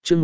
chương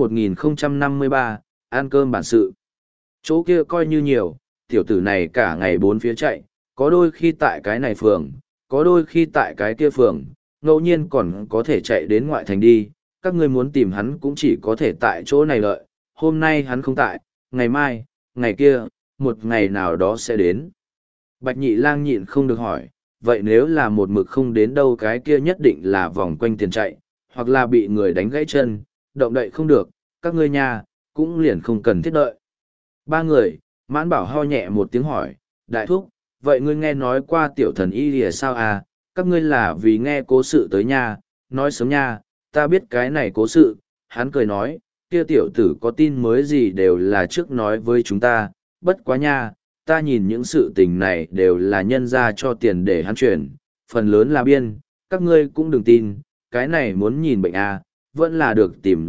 1053, ăn cơm bản sự. Chỗ kia coi như nhiều, tiểu tử này cả ngày bốn phía chạy, có đôi khi tại cái này phường, có đôi khi tại cái kia phường, ngẫu nhiên còn có thể chạy đến ngoại thành đi, các ngươi muốn tìm hắn cũng chỉ có thể tại chỗ này lợi, hôm nay hắn không tại, ngày mai, ngày kia, một ngày nào đó sẽ đến. Bạch Nhị Lang nhịn không được hỏi, vậy nếu là một mực không đến đâu cái kia nhất định là vòng quanh tiền chạy, hoặc là bị người đánh gãy chân, động đậy không được, các ngươi nhà, cũng liền không cần thiết đợi. Ba người, Mãn Bảo ho nhẹ một tiếng hỏi, đại thúc, vậy ngươi nghe nói qua tiểu thần y lìa sao à, các ngươi là vì nghe cố sự tới nha, nói sớm nha, ta biết cái này cố sự, hắn cười nói, kia tiểu tử có tin mới gì đều là trước nói với chúng ta, bất quá nha, ta nhìn những sự tình này đều là nhân ra cho tiền để hắn chuyển, phần lớn là biên, các ngươi cũng đừng tin, cái này muốn nhìn bệnh à, vẫn là được tìm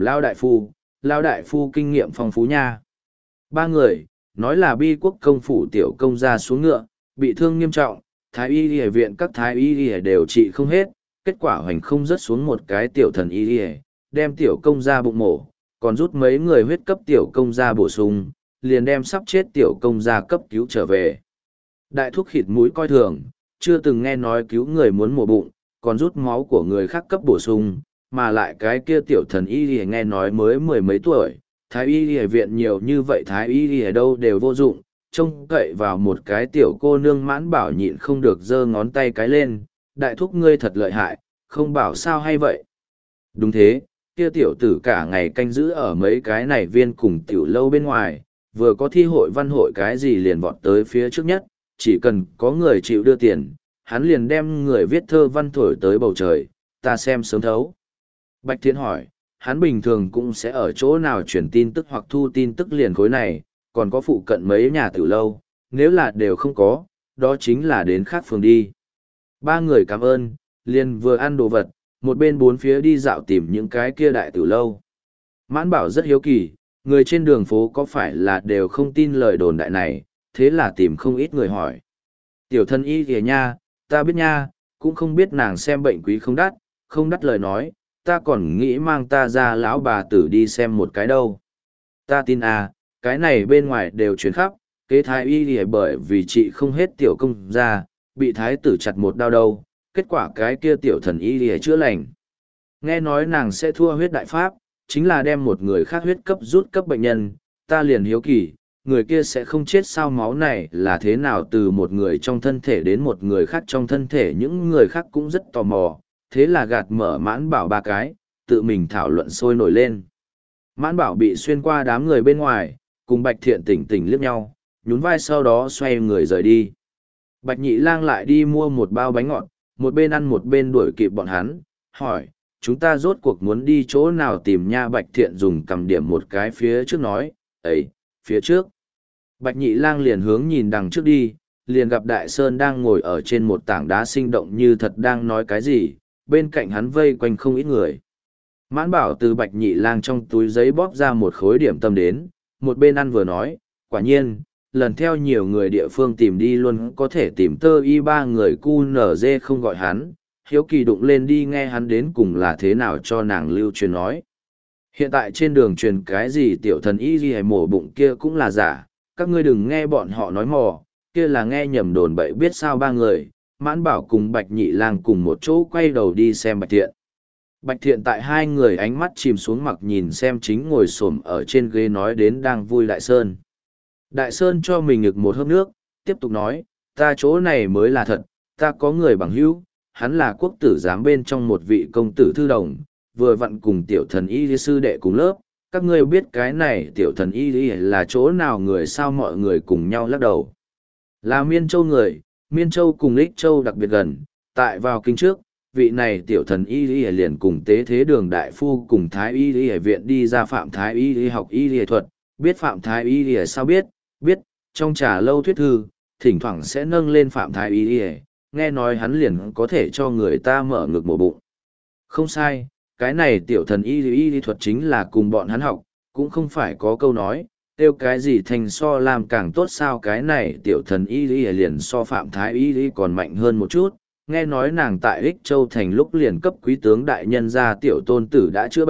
Lao đại phu kinh nghiệm phong phú nha. Ba người, nói là bi quốc công phủ tiểu công ra xuống ngựa, bị thương nghiêm trọng, thái y y viện các thái y y đều trị không hết, kết quả hoành không rớt xuống một cái tiểu thần y y, đem tiểu công ra bụng mổ, còn rút mấy người huyết cấp tiểu công ra bổ sung, liền đem sắp chết tiểu công ra cấp cứu trở về. Đại thuốc khịt mũi coi thường, chưa từng nghe nói cứu người muốn mổ bụng, còn rút máu của người khác cấp bổ sung, mà lại cái kia tiểu thần y y nghe nói mới mười mấy tuổi, thái y y viện nhiều như vậy thái y y ở đâu đều vô dụng, trông cậy vào một cái tiểu cô nương Mãn Bảo nhịn không được giơ ngón tay cái lên, đại thúc ngươi thật lợi hại, không bảo sao hay vậy. Đúng thế, kia tiểu tử cả ngày canh giữ ở mấy cái này viên cùng tiểu lâu bên ngoài, vừa có thi hội văn hội cái gì liền vọt tới phía trước nhất, chỉ cần có người chịu đưa tiền, hắn liền đem người viết thơ văn thổi tới bầu trời, ta xem sớm thấu. Bạch Thiện hỏi, hắn bình thường cũng sẽ ở chỗ nào chuyển tin tức hoặc thu tin tức liền khối này, còn có phụ cận mấy nhà tiểu lâu, nếu là đều không có, đó chính là đến khác phường đi. Ba người cảm ơn, liền vừa ăn đồ vật, một bên bốn phía đi dạo tìm những cái kia đại tiểu lâu. Mãn Bảo rất hiếu kỳ, người trên đường phố có phải là đều không tin lời đồn đại này, thế là tìm không ít người hỏi. Tiểu thân y kìa nha, ta biết nha, cũng không biết nàng xem bệnh quý không đắt lời nói, ta còn nghĩ mang ta ra lão bà tử đi xem một cái đâu. Ta tin à, cái này bên ngoài đều chuyển khắp, kế thái y lìa bởi vì chị không hết tiểu công ra, bị thái tử chặt một đau đâu, kết quả cái kia tiểu thần y lìa chữa lành. Nghe nói nàng sẽ thua huyết đại pháp, chính là đem một người khác huyết cấp rút cấp bệnh nhân, ta liền hiếu kỳ, người kia sẽ không chết sao, máu này là thế nào từ một người trong thân thể đến một người khác trong thân thể, những người khác cũng rất tò mò, thế là gạt mở Mãn Bảo ba cái, tự mình thảo luận sôi nổi lên. Mãn Bảo bị xuyên qua đám người bên ngoài, cùng Bạch Thiện tỉnh tỉnh liếc nhau, nhún vai sau đó xoay người rời đi. Bạch Nhị Lang lại đi mua một bao bánh ngọt, một bên ăn một bên đuổi kịp bọn hắn, hỏi, chúng ta rốt cuộc muốn đi chỗ nào tìm nha. Bạch Thiện dùng cầm điểm một cái phía trước nói, ấy, phía trước. Bạch Nhị Lang liền hướng nhìn đằng trước đi, liền gặp Đại Sơn đang ngồi ở trên một tảng đá sinh động như thật đang nói cái gì, bên cạnh hắn vây quanh không ít người. Mãn Bảo từ Bạch Nhị Lang trong túi giấy bóp ra một khối điểm tâm đến, một bên ăn vừa nói, quả nhiên, lần theo nhiều người địa phương tìm đi luôn có thể tìm tơ y ba người cu nở dê không gọi hắn, hiếu kỳ đụng lên đi nghe hắn đến cùng là thế nào cho nàng lưu truyền nói. Hiện tại trên đường truyền cái gì tiểu thần y gì hay mổ bụng kia cũng là giả, các ngươi đừng nghe bọn họ nói mò, kia là nghe nhầm đồn bậy biết sao. Ba người, Mãn Bảo cùng Bạch Nhị Lang cùng một chỗ quay đầu đi xem Bạch Thiện. Bạch Thiện tại hai người ánh mắt chìm xuống mặc nhìn xem chính ngồi xổm ở trên ghế nói đến đang vui Đại Sơn. Đại Sơn cho mình ngực một hớp nước, tiếp tục nói, ta chỗ này mới là thật, ta có người bằng hữu, hắn là quốc tử giám bên trong một vị công tử thư đồng, vừa vặn cùng tiểu thần y sư đệ cùng lớp, các ngươi biết cái này tiểu thần y là chỗ nào người sao. Mọi người cùng nhau lắc đầu. Là Miên Châu người, Miên Châu cùng Ích Châu đặc biệt gần, tại vào kinh trước, vị này tiểu thần y liền cùng tế thế đường đại phu cùng thái y viện đi ra Phạm Thái y học y thuật, biết Phạm Thái y sao biết, trong trà lâu thuyết thư, thỉnh thoảng sẽ nâng lên Phạm Thái y, nghe nói hắn liền có thể cho người ta mở ngực mổ bụng. Không sai, cái này tiểu thần y thuật chính là cùng bọn hắn học, cũng không phải có câu nói, tiêu cái gì thành so làm càng tốt sao. Cái này tiểu thần y liền so Phạm Thái y còn mạnh hơn một chút, nghe nói nàng tại Ích Châu thành lúc liền cấp quý tướng đại nhân ra tiểu tôn tử đã chữa bệnh,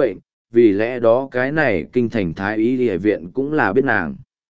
vì lẽ đó cái này kinh thành thái y địa viện cũng là biết nàng.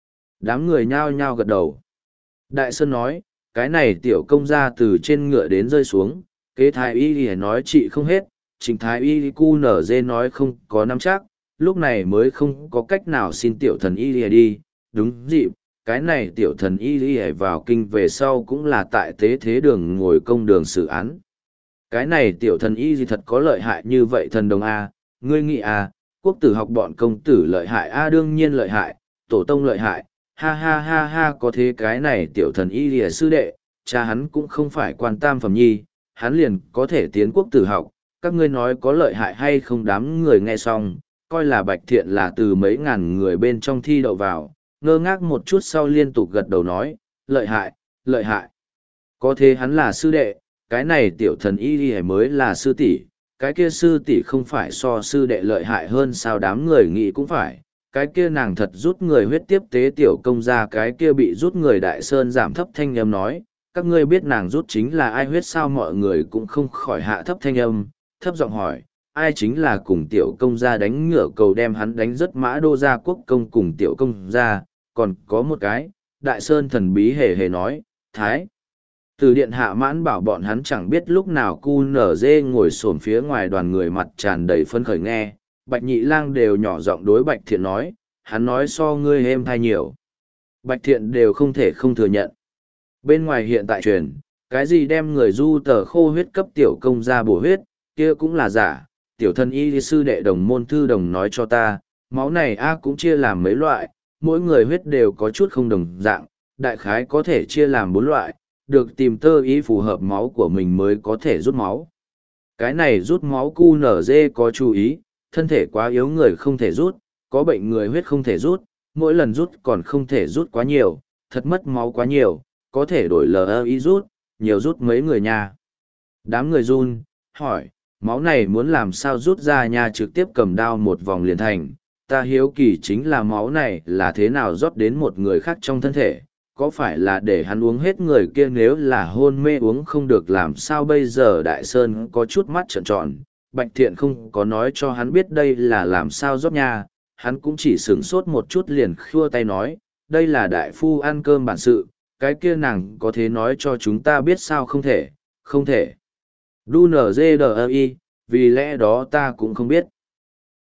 Đám người nhao nhao gật đầu. Đại Sơn nói, cái này tiểu công gia từ trên ngựa đến rơi xuống, kế thái y địa nói chị không hết, chính thái y cu nở dê nói không có nắm chắc, lúc này mới không có cách nào xin tiểu thần y địa đi. Đúng dịp, cái này tiểu thần y địa vào kinh về sau cũng là tại tế thế đường ngồi công đường xử án. Cái này tiểu thần y gì thật có lợi hại như vậy thần đồng A, ngươi nghĩ A, quốc tử học bọn công tử lợi hại A, đương nhiên lợi hại, tổ tông lợi hại, ha ha ha ha, có thế cái này tiểu thần y lìa sư đệ, cha hắn cũng không phải quan tam phẩm nhi, hắn liền có thể tiến quốc tử học, các ngươi nói có lợi hại hay không. Đám người nghe xong, coi là Bạch Thiện là từ mấy ngàn người bên trong thi đậu vào, ngơ ngác một chút sau liên tục gật đầu nói, lợi hại, lợi hại. Có thế hắn là sư đệ, cái này tiểu thần y lìa mới là sư tỷ, cái kia sư tỷ không phải so sư đệ lợi hại hơn sao. Đám người nghĩ cũng phải, cái kia nàng thật rút người huyết tiếp tế tiểu công ra, cái kia bị rút người. Đại Sơn giảm thấp thanh âm nói, các ngươi biết nàng rút chính là ai huyết sao. Mọi người cũng không khỏi hạ thấp thanh âm, thấp giọng hỏi, ai chính là cùng tiểu công gia đánh ngửa cầu đem hắn đánh rất Mã Đô gia quốc công cùng tiểu công gia. Còn có một cái, Đại Sơn thần bí hề hề nói, Thái từ điện hạ mãn bảo bọn hắn chẳng biết lúc nào cu nở dê ngồi xổm phía ngoài đoàn người, mặt tràn đầy phấn khởi nghe. Bạch Nhị Lang đều nhỏ giọng đối Bạch Thiện nói, hắn nói so ngươi êm thai nhiều. Bạch Thiện đều không thể không thừa nhận. Bên ngoài hiện tại truyền, cái gì đem người du tờ khô huyết cấp tiểu công ra bổ huyết, kia cũng là giả. Tiểu thân y sư đệ đồng môn thư đồng nói cho ta, máu này A cũng chia làm mấy loại, mỗi người huyết đều có chút không đồng dạng, đại khái có thể chia làm 4 loại, được tìm tơ y phù hợp máu của mình mới có thể rút máu. Cái này rút máu cu nở dê có chú ý, thân thể quá yếu người không thể rút, có bệnh người huyết không thể rút, mỗi lần rút còn không thể rút quá nhiều, thật mất máu quá nhiều, có thể đổi LI rút, nhiều rút mấy người nha. Đám người run, hỏi, máu này muốn làm sao rút ra nha, trực tiếp cầm đao một vòng liền thành. Ta hiếu kỳ chính là máu này là thế nào rót đến một người khác trong thân thể, có phải là để hắn uống hết người kia, nếu là hôn mê uống không được làm sao bây giờ. Đại Sơn có chút mắt trợn tròn, Bạch Thiện không có nói cho hắn biết đây là làm sao rót nha, hắn cũng chỉ sửng sốt một chút liền khua tay nói, đây là đại phu ăn cơm bản sự, cái kia nàng có thể nói cho chúng ta biết sao. Không thể, không thể. Đu nở dê đờ y, vì lẽ đó ta cũng không biết.